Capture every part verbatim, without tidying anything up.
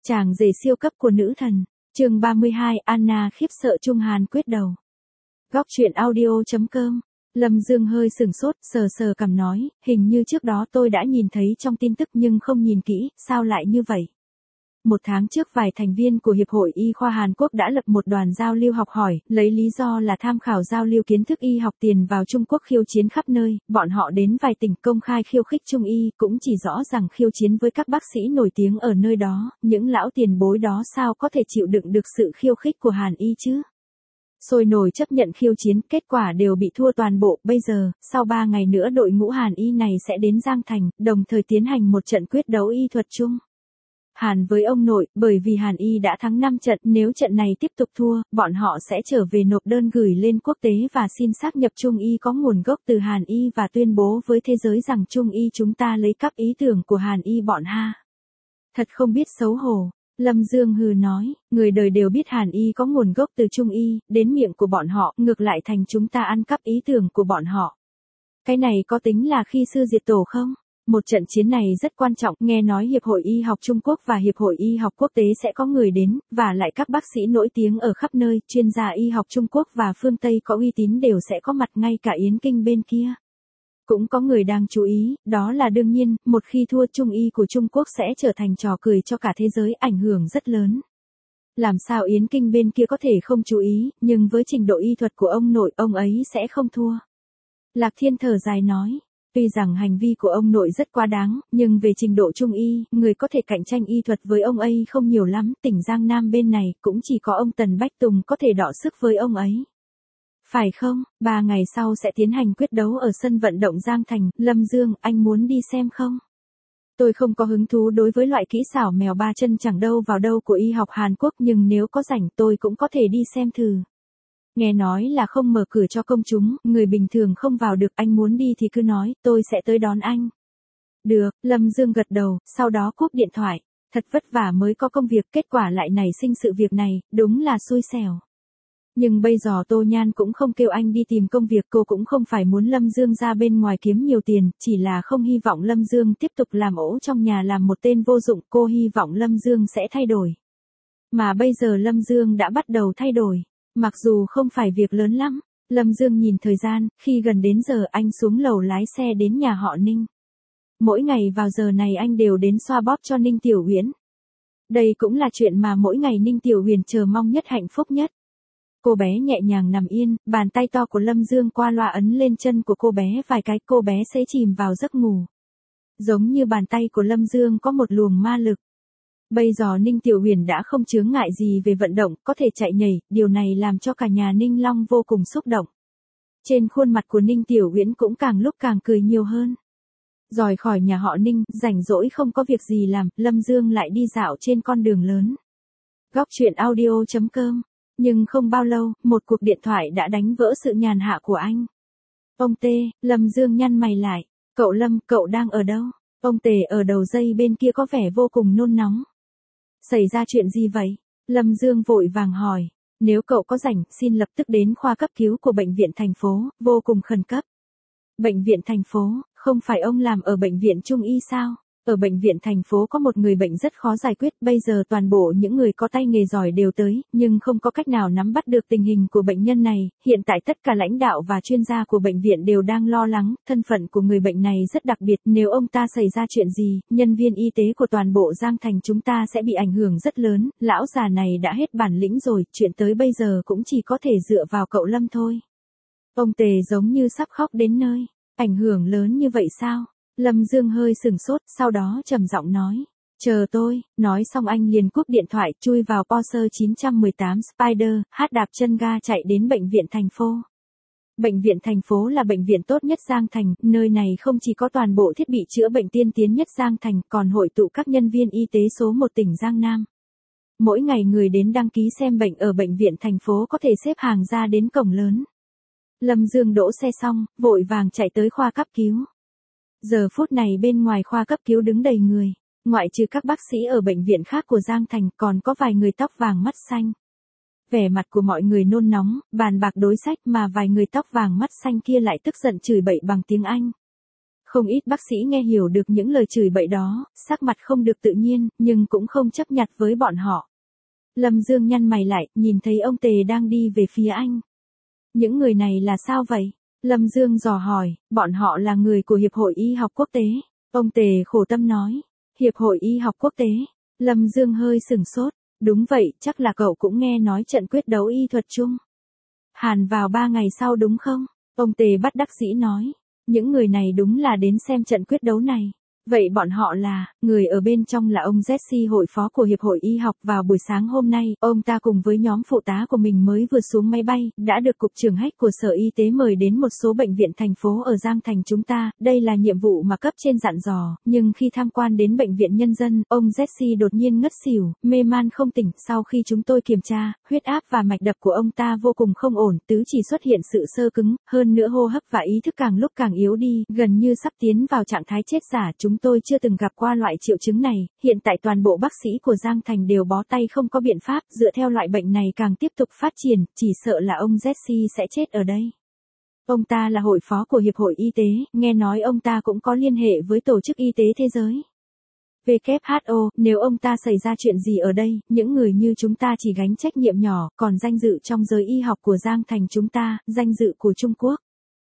Chàng rể siêu cấp của nữ thần. Chương ba mươi hai, Anna khiếp sợ Trung Hàn quyết đầu. Góc truyện audio chấm com. Lâm Dương hơi sửng sốt, sờ sờ cằm nói, hình như trước đó tôi đã nhìn thấy trong tin tức nhưng không nhìn kỹ, sao lại như vậy? Một tháng trước vài thành viên của Hiệp hội Y khoa Hàn Quốc đã lập một đoàn giao lưu học hỏi, lấy lý do là tham khảo giao lưu kiến thức y học tiền vào Trung Quốc khiêu chiến khắp nơi, bọn họ đến vài tỉnh công khai khiêu khích Trung Y, cũng chỉ rõ rằng khiêu chiến với các bác sĩ nổi tiếng ở nơi đó, những lão tiền bối đó sao có thể chịu đựng được sự khiêu khích của Hàn Y chứ? Sôi nổi chấp nhận khiêu chiến, kết quả đều bị thua toàn bộ, bây giờ, sau ba ngày nữa đội ngũ Hàn Y này sẽ đến Giang Thành, đồng thời tiến hành một trận quyết đấu y thuật chung. Hàn với ông nội, bởi vì Hàn Y đã thắng năm trận, nếu trận này tiếp tục thua, bọn họ sẽ trở về nộp đơn gửi lên quốc tế và xin xác nhập Trung Y có nguồn gốc từ Hàn Y và tuyên bố với thế giới rằng Trung Y chúng ta lấy cắp ý tưởng của Hàn Y bọn ha. Thật không biết xấu hổ. Lâm Dương hừ nói, người đời đều biết Hàn Y có nguồn gốc từ Trung Y, đến miệng của bọn họ, ngược lại thành chúng ta ăn cắp ý tưởng của bọn họ. Cái này có tính là khi sư diệt tổ không? Một trận chiến này rất quan trọng, nghe nói Hiệp hội Y học Trung Quốc và Hiệp hội Y học quốc tế sẽ có người đến, và lại các bác sĩ nổi tiếng ở khắp nơi, chuyên gia y học Trung Quốc và phương Tây có uy tín đều sẽ có mặt, ngay cả Yến Kinh bên kia. Cũng có người đang chú ý, đó là đương nhiên, một khi thua Trung Y của Trung Quốc sẽ trở thành trò cười cho cả thế giới, ảnh hưởng rất lớn. Làm sao Yến Kinh bên kia có thể không chú ý, nhưng với trình độ y thuật của ông nội, ông ấy sẽ không thua. Lạc Thiên thở dài nói. Tuy rằng hành vi của ông nội rất quá đáng, nhưng về trình độ Trung Y, người có thể cạnh tranh y thuật với ông ấy không nhiều lắm, tỉnh Giang Nam bên này cũng chỉ có ông Tần Bách Tùng có thể đọ sức với ông ấy. Phải không, ba ngày sau sẽ tiến hành quyết đấu ở sân vận động Giang Thành, Lâm Dương, anh muốn đi xem không? Tôi không có hứng thú đối với loại kỹ xảo mèo ba chân chẳng đâu vào đâu của y học Hàn Quốc, nhưng nếu có rảnh tôi cũng có thể đi xem thử. Nghe nói là không mở cửa cho công chúng, người bình thường không vào được, anh muốn đi thì cứ nói, tôi sẽ tới đón anh. Được, Lâm Dương gật đầu, sau đó cúp điện thoại, thật vất vả mới có công việc, kết quả lại nảy sinh sự việc này, đúng là xui xẻo. Nhưng bây giờ Tô Nhan cũng không kêu anh đi tìm công việc, cô cũng không phải muốn Lâm Dương ra bên ngoài kiếm nhiều tiền, chỉ là không hy vọng Lâm Dương tiếp tục làm ổ trong nhà làm một tên vô dụng, cô hy vọng Lâm Dương sẽ thay đổi. Mà bây giờ Lâm Dương đã bắt đầu thay đổi. Mặc dù không phải việc lớn lắm, Lâm Dương nhìn thời gian, khi gần đến giờ anh xuống lầu lái xe đến nhà họ Ninh. Mỗi ngày vào giờ này anh đều đến xoa bóp cho Ninh Tiểu Uyển. Đây cũng là chuyện mà mỗi ngày Ninh Tiểu Uyển chờ mong nhất, hạnh phúc nhất. Cô bé nhẹ nhàng nằm yên, bàn tay to của Lâm Dương qua loa ấn lên chân của cô bé vài cái, cô bé sẽ chìm vào giấc ngủ. Giống như bàn tay của Lâm Dương có một luồng ma lực. Bây giờ Ninh Tiểu Uyển đã không chướng ngại gì về vận động, có thể chạy nhảy, điều này làm cho cả nhà Ninh Long vô cùng xúc động. Trên khuôn mặt của Ninh Tiểu Uyển cũng càng lúc càng cười nhiều hơn. Rời khỏi nhà họ Ninh, rảnh rỗi không có việc gì làm, Lâm Dương lại đi dạo trên con đường lớn. Góc truyện audio chấm com. Nhưng không bao lâu, một cuộc điện thoại đã đánh vỡ sự nhàn hạ của anh. Ông Tê, Lâm Dương nhăn mày lại. Cậu Lâm, cậu đang ở đâu? Ông Tề ở đầu dây bên kia có vẻ vô cùng nôn nóng. Xảy ra chuyện gì vậy? Lâm Dương vội vàng hỏi. Nếu cậu có rảnh, xin lập tức đến khoa cấp cứu của bệnh viện thành phố, vô cùng khẩn cấp. Bệnh viện thành phố, không phải ông làm ở bệnh viện Trung Y sao? Ở bệnh viện thành phố có một người bệnh rất khó giải quyết, bây giờ toàn bộ những người có tay nghề giỏi đều tới, nhưng không có cách nào nắm bắt được tình hình của bệnh nhân này, hiện tại tất cả lãnh đạo và chuyên gia của bệnh viện đều đang lo lắng, thân phận của người bệnh này rất đặc biệt, nếu ông ta xảy ra chuyện gì, nhân viên y tế của toàn bộ Giang Thành chúng ta sẽ bị ảnh hưởng rất lớn, lão già này đã hết bản lĩnh rồi, chuyện tới bây giờ cũng chỉ có thể dựa vào cậu Lâm thôi. Ông Tề giống như sắp khóc đến nơi, ảnh hưởng lớn như vậy sao? Lâm Dương hơi sừng sốt, sau đó trầm giọng nói, chờ tôi, nói xong anh liền cúp điện thoại, chui vào Porsche chín một tám Spider, hát đạp chân ga chạy đến bệnh viện thành phố. Bệnh viện thành phố là bệnh viện tốt nhất Giang Thành, nơi này không chỉ có toàn bộ thiết bị chữa bệnh tiên tiến nhất Giang Thành, còn hội tụ các nhân viên y tế số một tỉnh Giang Nam. Mỗi ngày người đến đăng ký xem bệnh ở bệnh viện thành phố có thể xếp hàng ra đến cổng lớn. Lâm Dương đỗ xe xong, vội vàng chạy tới khoa cấp cứu. Giờ phút này bên ngoài khoa cấp cứu đứng đầy người, ngoại trừ các bác sĩ ở bệnh viện khác của Giang Thành còn có vài người tóc vàng mắt xanh. Vẻ mặt của mọi người nôn nóng, bàn bạc đối sách mà vài người tóc vàng mắt xanh kia lại tức giận chửi bậy bằng tiếng Anh. Không ít bác sĩ nghe hiểu được những lời chửi bậy đó, sắc mặt không được tự nhiên, nhưng cũng không chấp nhặt với bọn họ. Lâm Dương nhăn mày lại, nhìn thấy ông Tề đang đi về phía anh. Những người này là sao vậy? Lâm Dương dò hỏi, bọn họ là người của Hiệp hội Y học Quốc tế. Ông Tề khổ tâm nói, Hiệp hội Y học Quốc tế. Lâm Dương hơi sửng sốt, đúng vậy, chắc là cậu cũng nghe nói trận quyết đấu y thuật chung Hàn vào ba ngày sau đúng không? Ông Tề bất đắc dĩ nói, những người này đúng là đến xem trận quyết đấu này. Vậy bọn họ là, người ở bên trong là ông Jesse, hội phó của Hiệp hội Y học. Vào buổi sáng hôm nay, ông ta cùng với nhóm phụ tá của mình mới vừa xuống máy bay, đã được Cục trưởng Hách của Sở Y tế mời đến một số bệnh viện thành phố ở Giang Thành chúng ta. Đây là nhiệm vụ mà cấp trên dặn dò, nhưng khi tham quan đến bệnh viện nhân dân, ông Jesse đột nhiên ngất xỉu, mê man không tỉnh. Sau khi chúng tôi kiểm tra, huyết áp và mạch đập của ông ta vô cùng không ổn, tứ chỉ xuất hiện sự sơ cứng, hơn nữa hô hấp và ý thức càng lúc càng yếu đi, gần như sắp tiến vào trạng thái chết giả. Chúng tôi chưa từng gặp qua loại triệu chứng này, hiện tại toàn bộ bác sĩ của Giang Thành đều bó tay không có biện pháp, dựa theo loại bệnh này càng tiếp tục phát triển, chỉ sợ là ông Jesse sẽ chết ở đây. Ông ta là hội phó của Hiệp hội Y tế, nghe nói ông ta cũng có liên hệ với Tổ chức Y tế Thế giới. W H O, nếu ông ta xảy ra chuyện gì ở đây, những người như chúng ta chỉ gánh trách nhiệm nhỏ, còn danh dự trong giới y học của Giang Thành chúng ta, danh dự của Trung Quốc,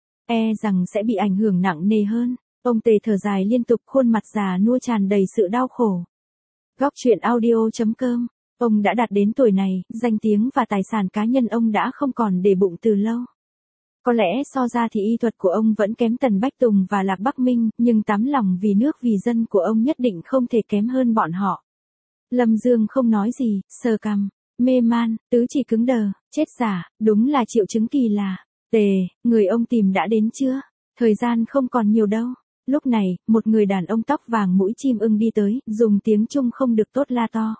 e rằng sẽ bị ảnh hưởng nặng nề hơn. Ông Tề thở dài liên tục, khuôn mặt già nua tràn đầy sự đau khổ. Góc truyện audio chấm com. Ông đã đạt đến tuổi này, danh tiếng và tài sản cá nhân ông đã không còn để bụng từ lâu. Có lẽ so ra thì y thuật của ông vẫn kém Tần Bách Tùng và Lạc Bắc Minh, nhưng tấm lòng vì nước vì dân của ông nhất định không thể kém hơn bọn họ. Lâm Dương không nói gì, sờ cằm, mê man, tứ chỉ cứng đờ, chết giả, đúng là triệu chứng kỳ lạ. Tề, người ông tìm đã đến chưa? Thời gian không còn nhiều đâu. Lúc này, một người đàn ông tóc vàng mũi chim ưng đi tới, dùng tiếng Trung không được tốt la to.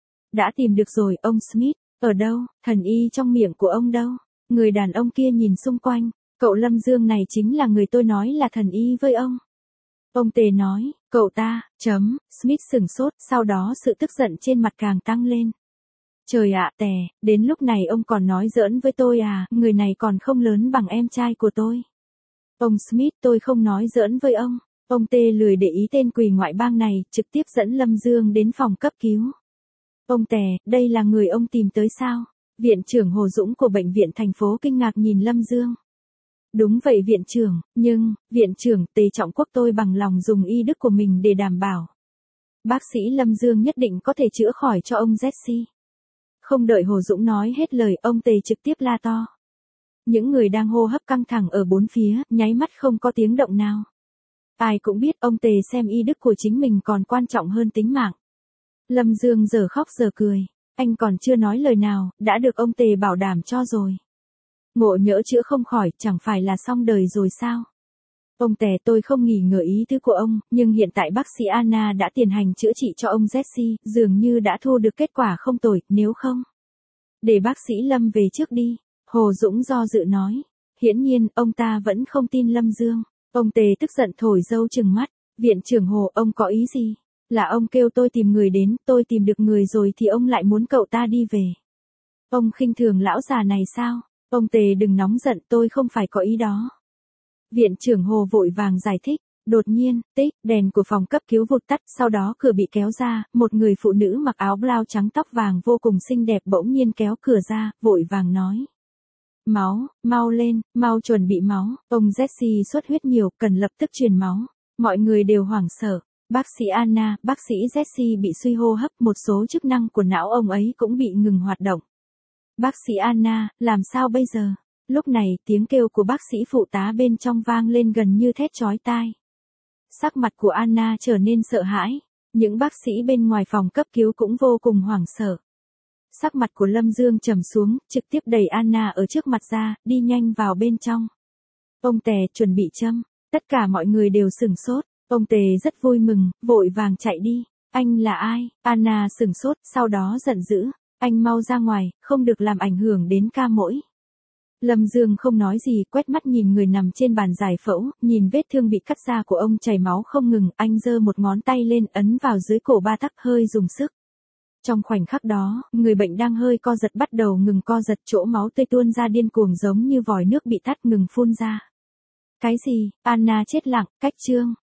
Đã tìm được rồi, ông Smith, ở đâu, thần y trong miệng của ông đâu? Người đàn ông kia nhìn xung quanh, cậu Lâm Dương này chính là người tôi nói là thần y với ông. Ông Tề nói, cậu ta, chấm, Smith sửng sốt, sau đó sự tức giận trên mặt càng tăng lên. Trời ạ, Tề, đến lúc này ông còn nói giỡn với tôi à, người này còn không lớn bằng em trai của tôi. Ông Smith, tôi không nói giỡn với ông. Ông Tê lười để ý tên quỷ ngoại bang này, trực tiếp dẫn Lâm Dương đến phòng cấp cứu. Ông Tề, đây là người ông tìm tới sao? Viện trưởng Hồ Dũng của bệnh viện thành phố kinh ngạc nhìn Lâm Dương. Đúng vậy viện trưởng, nhưng, viện trưởng Tề Trọng Quốc, tôi bằng lòng dùng y đức của mình để đảm bảo. Bác sĩ Lâm Dương nhất định có thể chữa khỏi cho ông Jesse. Không đợi Hồ Dũng nói hết lời, ông Tề trực tiếp la to. Những người đang hô hấp căng thẳng ở bốn phía, nháy mắt không có tiếng động nào. Ai cũng biết ông Tề xem y đức của chính mình còn quan trọng hơn tính mạng. Lâm Dương giờ khóc giờ cười, anh còn chưa nói lời nào, đã được ông Tề bảo đảm cho rồi. Ngộ nhỡ chữa không khỏi, chẳng phải là xong đời rồi sao? Ông Tề, tôi không nghi ngờ ý tứ của ông, nhưng hiện tại bác sĩ Anna đã tiến hành chữa trị cho ông Jesse, dường như đã thu được kết quả không tồi, nếu không, để bác sĩ Lâm về trước đi. Hồ Dũng do dự nói. Hiển nhiên, ông ta vẫn không tin Lâm Dương. Ông Tề tức giận thổi dâu trừng mắt. Viện trưởng Hồ, ông có ý gì? Là ông kêu tôi tìm người đến, tôi tìm được người rồi thì ông lại muốn cậu ta đi về. Ông khinh thường lão già này sao? Ông Tề đừng nóng giận, tôi không phải có ý đó. Viện trưởng Hồ vội vàng giải thích. Đột nhiên, tích, đèn của phòng cấp cứu vụt tắt, sau đó cửa bị kéo ra, một người phụ nữ mặc áo blau trắng tóc vàng vô cùng xinh đẹp bỗng nhiên kéo cửa ra, vội vàng nói. Máu, mau lên, mau chuẩn bị máu, ông Jesse xuất huyết nhiều, cần lập tức truyền máu. Mọi người đều hoảng sợ. Bác sĩ Anna, bác sĩ Jesse bị suy hô hấp, một số chức năng của não ông ấy cũng bị ngừng hoạt động. Bác sĩ Anna, làm sao bây giờ? Lúc này, tiếng kêu của bác sĩ phụ tá bên trong vang lên gần như thét chói tai. Sắc mặt của Anna trở nên sợ hãi. Những bác sĩ bên ngoài phòng cấp cứu cũng vô cùng hoảng sợ. Sắc mặt của Lâm Dương trầm xuống, trực tiếp đẩy Anna ở trước mặt ra, đi nhanh vào bên trong. Ông Tề, chuẩn bị châm. Tất cả mọi người đều sửng sốt. Ông Tề rất vui mừng, vội vàng chạy đi. Anh là ai? Anna sửng sốt, sau đó giận dữ. Anh mau ra ngoài, không được làm ảnh hưởng đến ca mỗi. Lâm Dương không nói gì, quét mắt nhìn người nằm trên bàn giải phẫu, nhìn vết thương bị cắt ra của ông chảy máu không ngừng, anh giơ một ngón tay lên ấn vào dưới cổ ba tắc hơi dùng sức. Trong khoảnh khắc đó, người bệnh đang hơi co giật bắt đầu ngừng co giật, chỗ máu tươi tuôn ra điên cuồng giống như vòi nước bị tắt ngừng phun ra. Cái gì? Anna chết lặng, cách chương.